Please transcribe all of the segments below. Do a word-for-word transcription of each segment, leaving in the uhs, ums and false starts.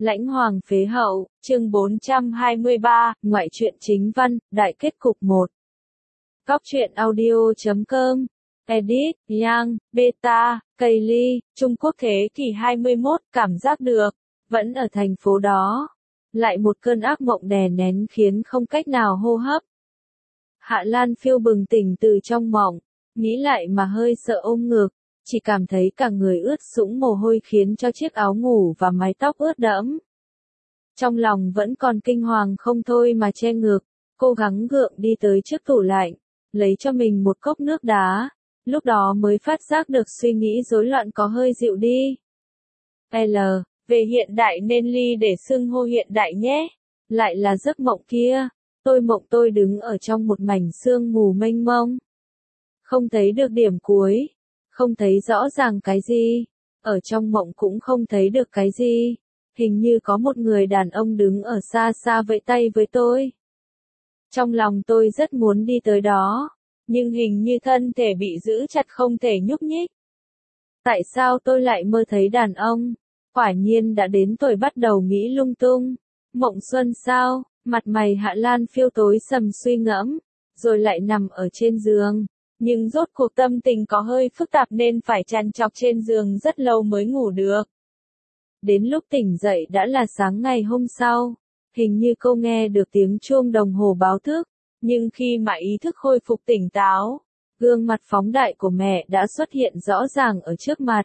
Lãnh Hoàng phế hậu, chương bốn trăm hai mươi ba, ngoại truyện chính văn, đại kết cục một. Góc truyện audio chấm com, edit, Yang, Beta, Kaylee, Trung Quốc thế kỷ hai mươi mốt, cảm giác được, vẫn ở thành phố đó. Lại một cơn ác mộng đè nén khiến không cách nào hô hấp. Hạ Lan Phiêu bừng tỉnh từ trong mộng, nghĩ lại mà hơi sợ ôm ngực, chỉ cảm thấy cả người ướt sũng mồ hôi khiến cho chiếc áo ngủ và mái tóc ướt đẫm. Trong lòng vẫn còn kinh hoàng không thôi mà che ngực, cố gắng gượng đi tới trước tủ lạnh, lấy cho mình một cốc nước đá, lúc đó mới phát giác được suy nghĩ rối loạn có hơi dịu đi. L, về hiện đại nên ly để xưng hô hiện đại nhé, lại là giấc mộng kia, tôi mộng tôi đứng ở trong một mảnh sương mù mênh mông. Không thấy được điểm cuối, không thấy rõ ràng cái gì, ở trong mộng cũng không thấy được cái gì, hình như có một người đàn ông đứng ở xa xa vẫy tay với tôi. Trong lòng tôi rất muốn đi tới đó, nhưng hình như thân thể bị giữ chặt không thể nhúc nhích. Tại sao tôi lại mơ thấy đàn ông? Quả nhiên đã đến tuổi bắt đầu nghĩ lung tung. Mộng xuân sao? Mặt mày Hạ Lan Phiêu tối sầm suy ngẫm, rồi lại nằm ở trên giường. Nhưng rốt cuộc tâm tình có hơi phức tạp nên phải trằn trọc trên giường rất lâu mới ngủ được. Đến lúc tỉnh dậy đã là sáng ngày hôm sau. Hình như cô nghe được tiếng chuông đồng hồ báo thức, nhưng khi mà ý thức khôi phục tỉnh táo, gương mặt phóng đại của mẹ đã xuất hiện rõ ràng ở trước mặt.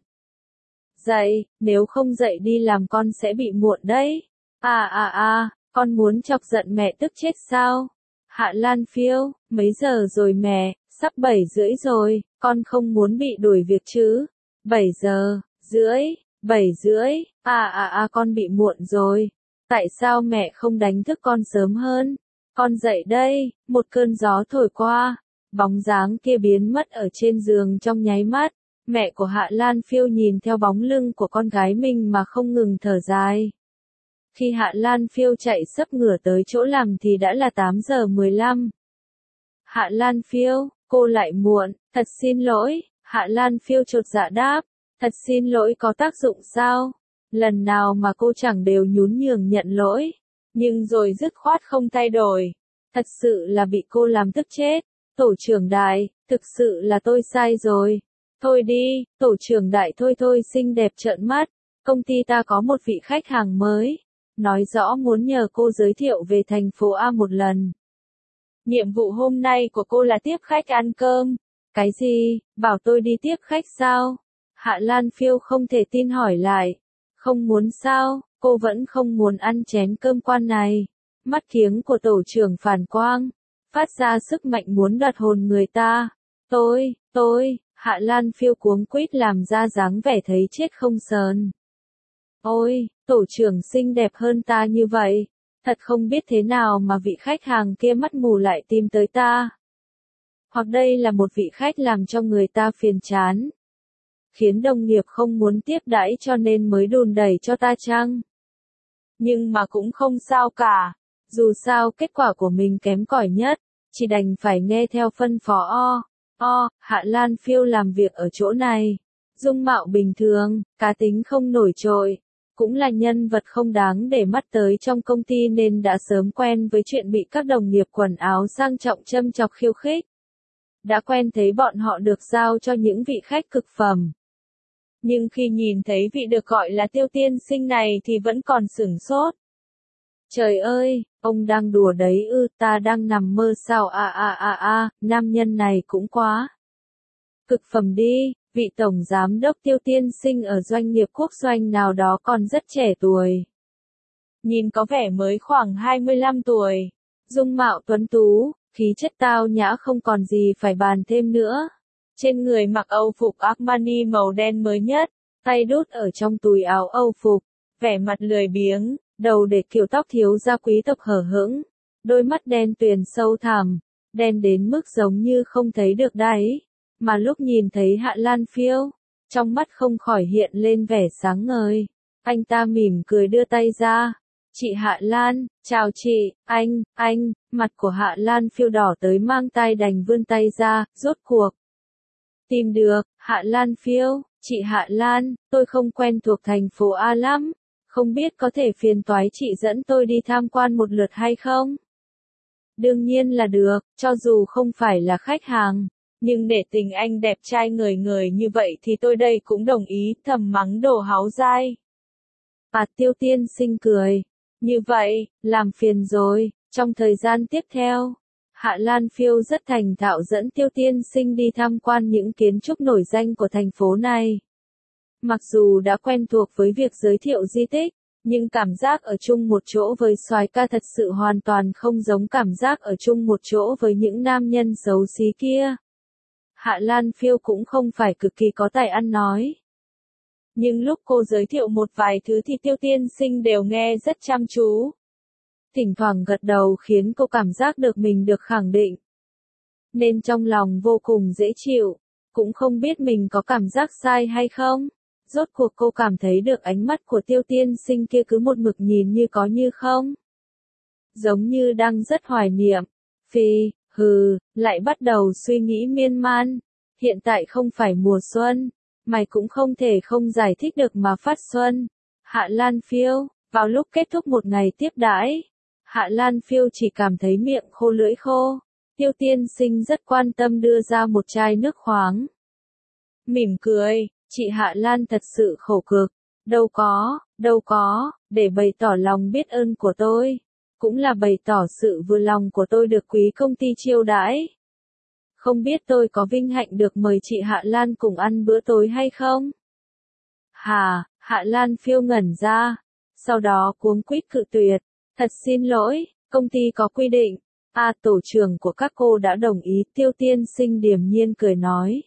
Dậy, nếu không dậy đi làm con sẽ bị muộn đấy. À à à, con muốn chọc giận mẹ tức chết sao? Hạ Lan Phiêu, mấy giờ rồi mẹ? Sắp bảy rưỡi rồi, con không muốn bị đuổi việc chứ? Bảy giờ, rưỡi, bảy rưỡi, à à à con bị muộn rồi. Tại sao mẹ không đánh thức con sớm hơn? Con dậy đây, một cơn gió thổi qua, bóng dáng kia biến mất ở trên giường trong nháy mắt. Mẹ của Hạ Lan Phiêu nhìn theo bóng lưng của con gái mình mà không ngừng thở dài. Khi Hạ Lan Phiêu chạy sấp ngửa tới chỗ làm thì đã là tám giờ mười lăm. Hạ Lan Phiêu, cô lại muộn, thật xin lỗi. Hạ Lan Phiêu chột dạ đáp, thật xin lỗi có tác dụng sao? Lần nào mà cô chẳng đều nhún nhường nhận lỗi, nhưng rồi dứt khoát không thay đổi. Thật sự là bị cô làm tức chết. Tổ trưởng Đại, thực sự là tôi sai rồi. Thôi đi, tổ trưởng Đại thôi thôi xinh đẹp trợn mắt. Công ty ta có một vị khách hàng mới, nói rõ muốn nhờ cô giới thiệu về thành phố A một lần. Nhiệm vụ hôm nay của cô là tiếp khách ăn cơm. Cái gì, bảo tôi đi tiếp khách sao? Hạ Lan Phiêu không thể tin hỏi lại. Không muốn sao, cô vẫn không muốn ăn chén cơm quan này. Mắt kiếng của tổ trưởng phản quang, phát ra sức mạnh muốn đoạt hồn người ta. Tôi, tôi, Hạ Lan Phiêu cuống quýt làm ra dáng vẻ thấy chết không sờn. Ôi, tổ trưởng xinh đẹp hơn ta như vậy, thật không biết thế nào mà vị khách hàng kia mắt mù lại tìm tới ta. Hoặc đây là một vị khách làm cho người ta phiền chán, khiến đồng nghiệp không muốn tiếp đãi cho nên mới đùn đẩy cho ta chăng? Nhưng mà cũng không sao cả, dù sao kết quả của mình kém cỏi nhất, chỉ đành phải nghe theo phân phó. O, o, Hạ Lan Phiêu làm việc ở chỗ này, dung mạo bình thường, cá tính không nổi trội, cũng là nhân vật không đáng để mắt tới trong công ty nên đã sớm quen với chuyện bị các đồng nghiệp quần áo sang trọng châm chọc khiêu khích. Đã quen thấy bọn họ được giao cho những vị khách cực phẩm. Nhưng khi nhìn thấy vị được gọi là Tiêu tiên sinh này thì vẫn còn sửng sốt. Trời ơi, ông đang đùa đấy ư, ta đang nằm mơ sao? À à à à, nam nhân này cũng quá cực phẩm đi. Vị tổng giám đốc Tiêu tiên sinh ở doanh nghiệp quốc doanh nào đó còn rất trẻ tuổi. Nhìn có vẻ mới khoảng hai mươi lăm tuổi. Dung mạo tuấn tú, khí chất tao nhã không còn gì phải bàn thêm nữa. Trên người mặc âu phục Armani màu đen mới nhất, tay đút ở trong túi áo âu phục, vẻ mặt lười biếng, đầu để kiểu tóc thiếu gia quý tộc hở hững, đôi mắt đen tuyền sâu thẳm, đen đến mức giống như không thấy được đáy. Mà lúc nhìn thấy Hạ Lan Phiêu, trong mắt không khỏi hiện lên vẻ sáng ngời. Anh ta mỉm cười đưa tay ra. Chị Hạ Lan, chào chị, anh, anh, mặt của Hạ Lan Phiêu đỏ tới mang tai đành vươn tay ra, rốt cuộc. Tìm được, Hạ Lan Phiêu, chị Hạ Lan, tôi không quen thuộc thành phố A lắm, Không biết có thể phiền toái chị dẫn tôi đi tham quan một lượt hay không? Đương nhiên là được, cho dù không phải là khách hàng. Nhưng để tình anh đẹp trai người người như vậy thì tôi đây cũng đồng ý, thầm mắng đồ háo dai. À, Tiêu tiên sinh cười. Như vậy, làm phiền rồi. Trong thời gian tiếp theo, Hạ Lan Phiêu rất thành thạo dẫn Tiêu tiên sinh đi tham quan những kiến trúc nổi danh của thành phố này. Mặc dù đã quen thuộc với việc giới thiệu di tích, nhưng cảm giác ở chung một chỗ với soái ca thật sự hoàn toàn không giống cảm giác ở chung một chỗ với những nam nhân xấu xí kia. Hạ Lan Phiêu cũng không phải cực kỳ có tài ăn nói. Nhưng lúc cô giới thiệu một vài thứ thì Tiêu tiên sinh đều nghe rất chăm chú. Thỉnh thoảng gật đầu khiến cô cảm giác được mình được khẳng định. Nên trong lòng vô cùng dễ chịu, cũng không biết mình có cảm giác sai hay không. Rốt cuộc cô cảm thấy được ánh mắt của Tiêu tiên sinh kia cứ một mực nhìn như có như không. Giống như đang rất hoài niệm. Phi, hừ, lại bắt đầu suy nghĩ miên man. Hiện tại không phải mùa xuân, mày cũng không thể không giải thích được mà phát xuân. Hạ Lan Phiêu, vào lúc kết thúc một ngày tiếp đãi, Hạ Lan Phiêu chỉ cảm thấy miệng khô lưỡi khô. Tiêu tiên sinh rất quan tâm đưa ra một chai nước khoáng. Mỉm cười, chị Hạ Lan thật sự khổ cực. Đâu có, đâu có, để bày tỏ lòng biết ơn của tôi. Cũng là bày tỏ sự vui lòng của tôi được quý công ty chiêu đãi. Không biết tôi có vinh hạnh được mời chị Hạ Lan cùng ăn bữa tối hay không? Hà, Hạ Lan Phiêu ngẩn ra. Sau đó cuống quýt cự tuyệt. Thật xin lỗi, công ty có quy định. À, tổ trưởng của các cô đã đồng ý. Tiêu tiên sinh điềm nhiên cười nói.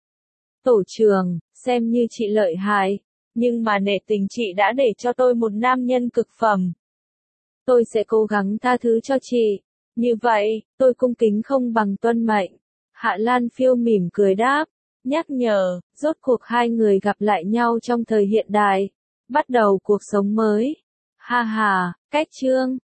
Tổ trưởng, xem như chị lợi hại. Nhưng mà nể tình chị đã để cho tôi một nam nhân cực phẩm. Tôi sẽ cố gắng tha thứ cho chị. Như vậy, tôi cung kính không bằng tuân mệnh. Hạ Lan Phiêu mỉm cười đáp, nhắc nhở, rốt cuộc hai người gặp lại nhau trong thời hiện đại, bắt đầu cuộc sống mới. Ha ha, cách chương.